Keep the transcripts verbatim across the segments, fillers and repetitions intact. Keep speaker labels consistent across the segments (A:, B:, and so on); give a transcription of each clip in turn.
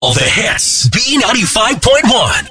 A: All the hits. B ninety-five point one.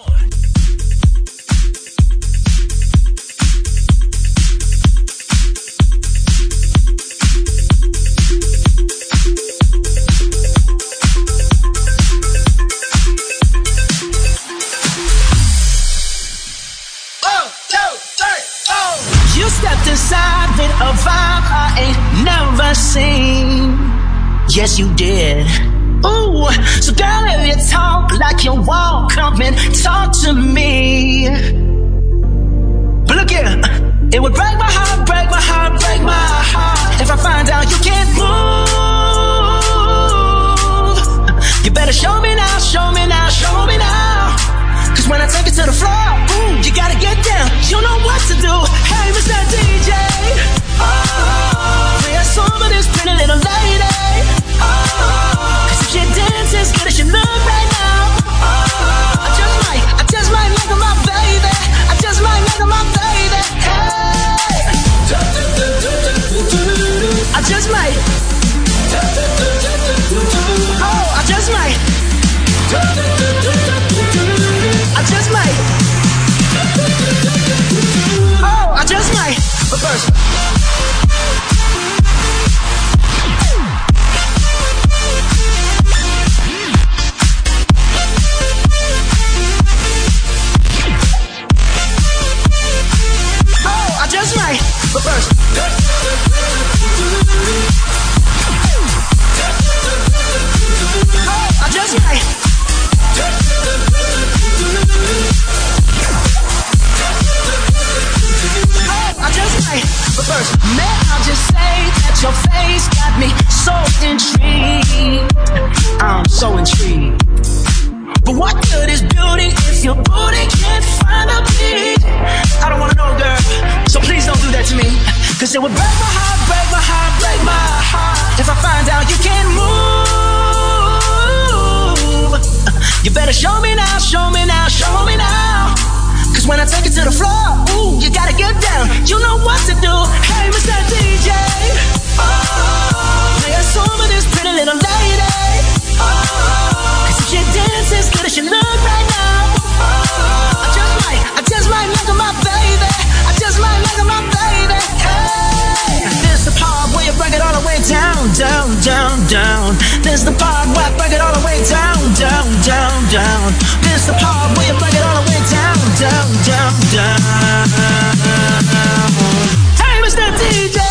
B: You stepped inside with a vibe I ain't never seen. Yes, you did. Ooh, so girl, if you talk like you walk, come and talk to me. But look here, it would break my heart, break my heart, break my heart if I find out you can't move. You better show me now, show me now, show me now. Cause when I take it to the floor, ooh, you gotta get down. You know what to do. Hey, Mister D J, oh, play a song for this pretty little lady. Oh, cause if she dances good as she look right now, oh, I just might, I just might make her my baby. I just might make her my baby. Hey, I just might. Oh, I just might. I just might. Oh, I just might. But first, oh, I just might. But first, oh, I just might. I just might, but first, may I just say that your face got me so intrigued. I'm so intrigued. But what good is beauty if your booty can't find a beat? I don't wanna know, girl, so please don't do that to me. Cause it would break my heart, break my heart, break my heart if I find out you can't move. You better show me now, show me now, show me now. Cause when I take it to the floor, ooh, you gotta get down. You know what to do. Hey, Mister D J, oh, play a song for this pretty little lady. Oh, cause if she dances good as she look right now, oh, I just might, I just might make her my baby. I just might make her my baby. Hey, this the part where you break it all the way down, down, down, down. This the part where I break it all the way down, down, down, down. This the part where you break it all the way down, down, down, down. Hey, Mister D J.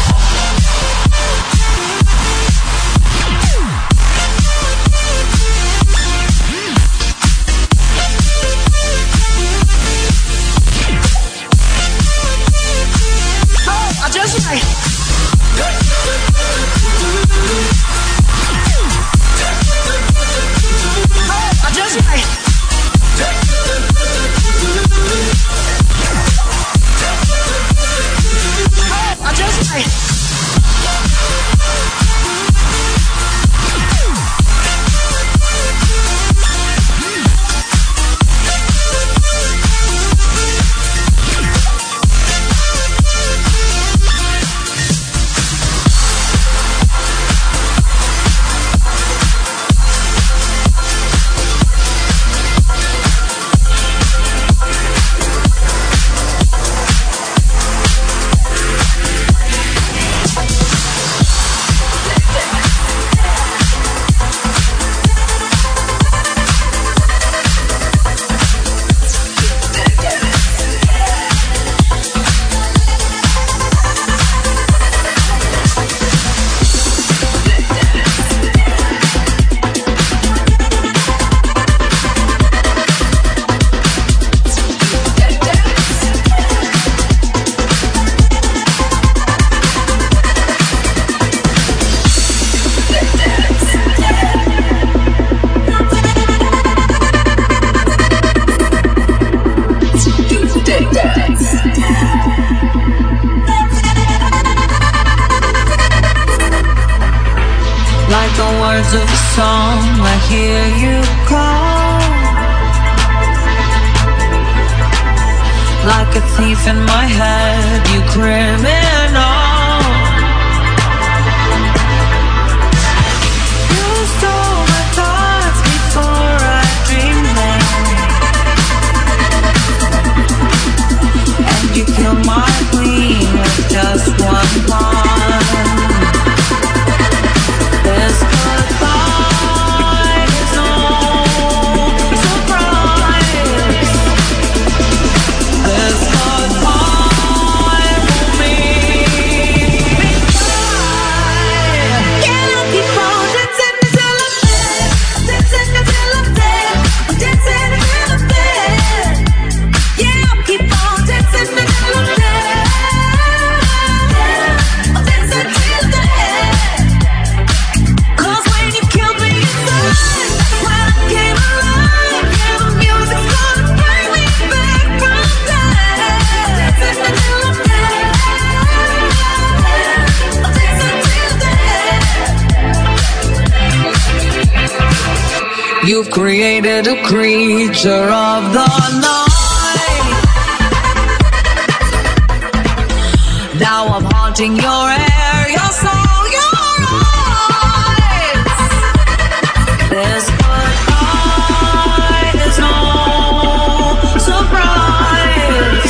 B: Oh, I just might. Oh, I just might. Oh, I just might.
C: words of a song, I hear you call. Like a thief in my head, you criminal. You stole my thoughts before you've created a creature of the night. Now I'm haunting your air, your soul, your eyes. This goodbye is no surprise.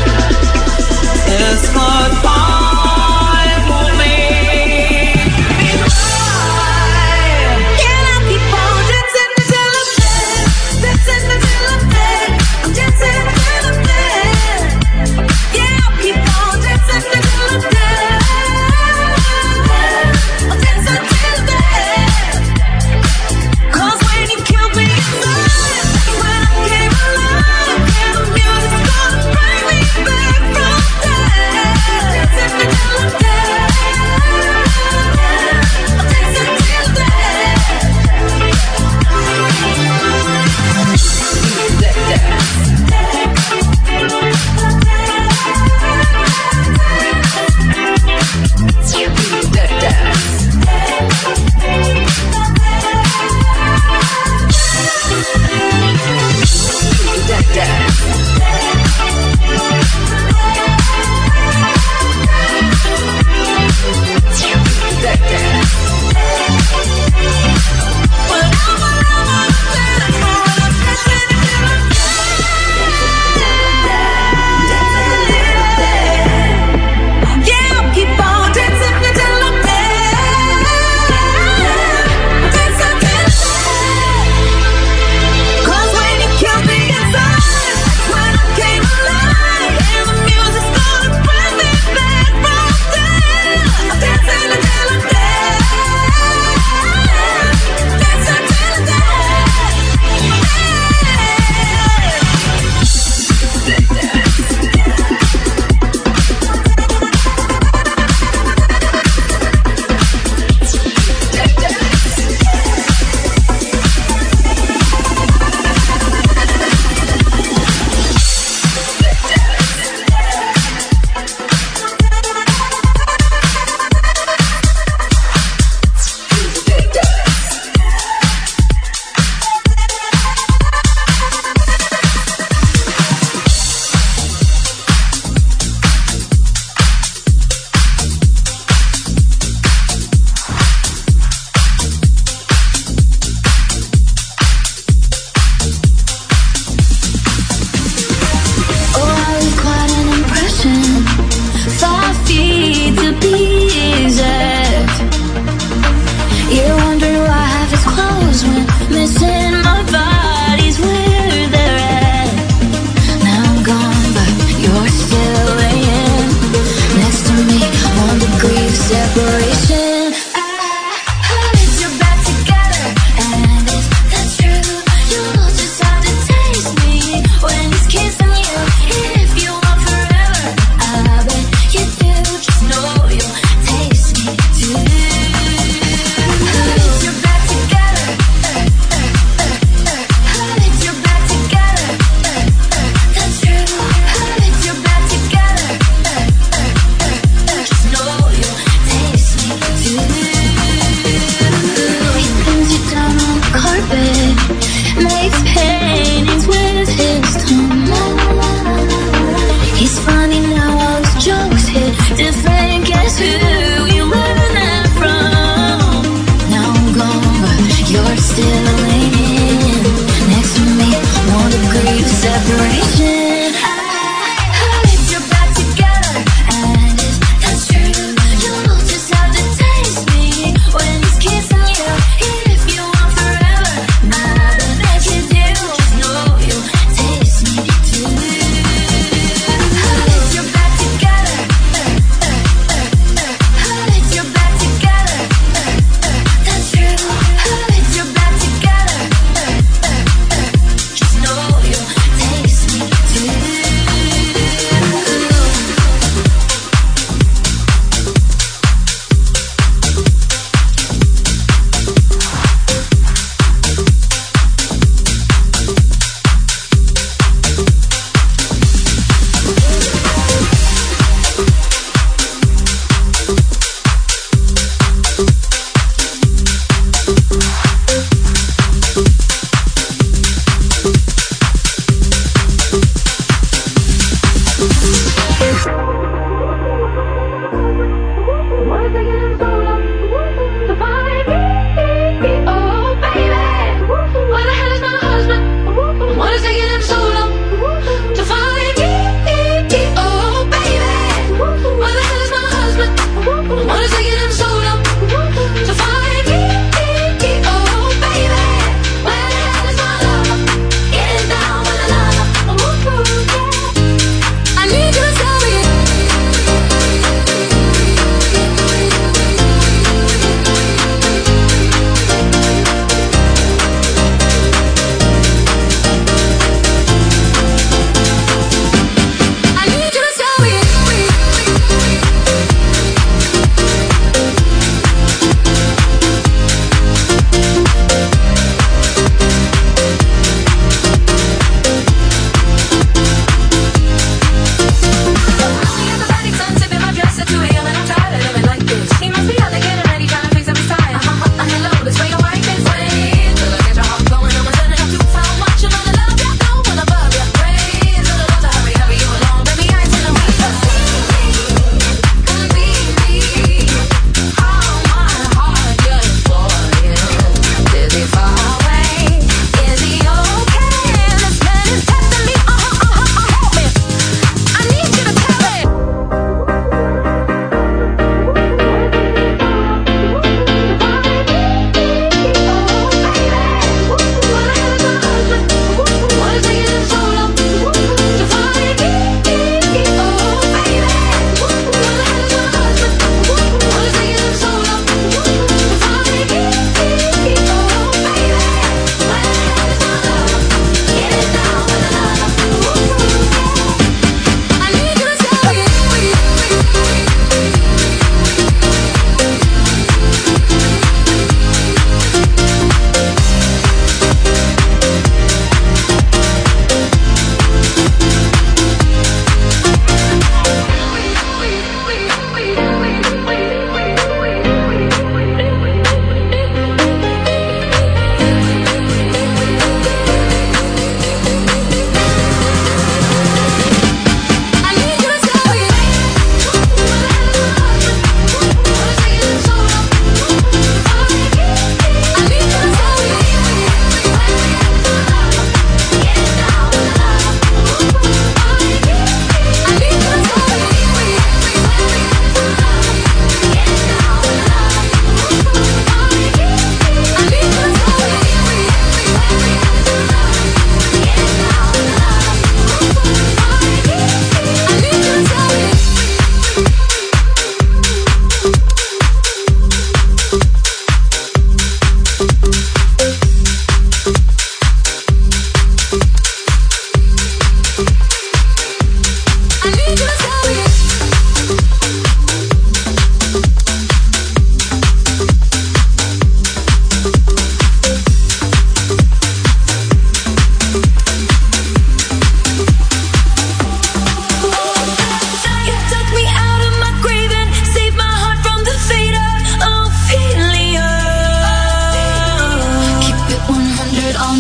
C: This goodbye will make me cry. Can I keep on dancing until I'm dead? Dancing until I'm dead. I'm dancing until I'm dead. Yeah, I'll keep on dancing until I'm dead.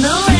C: No way.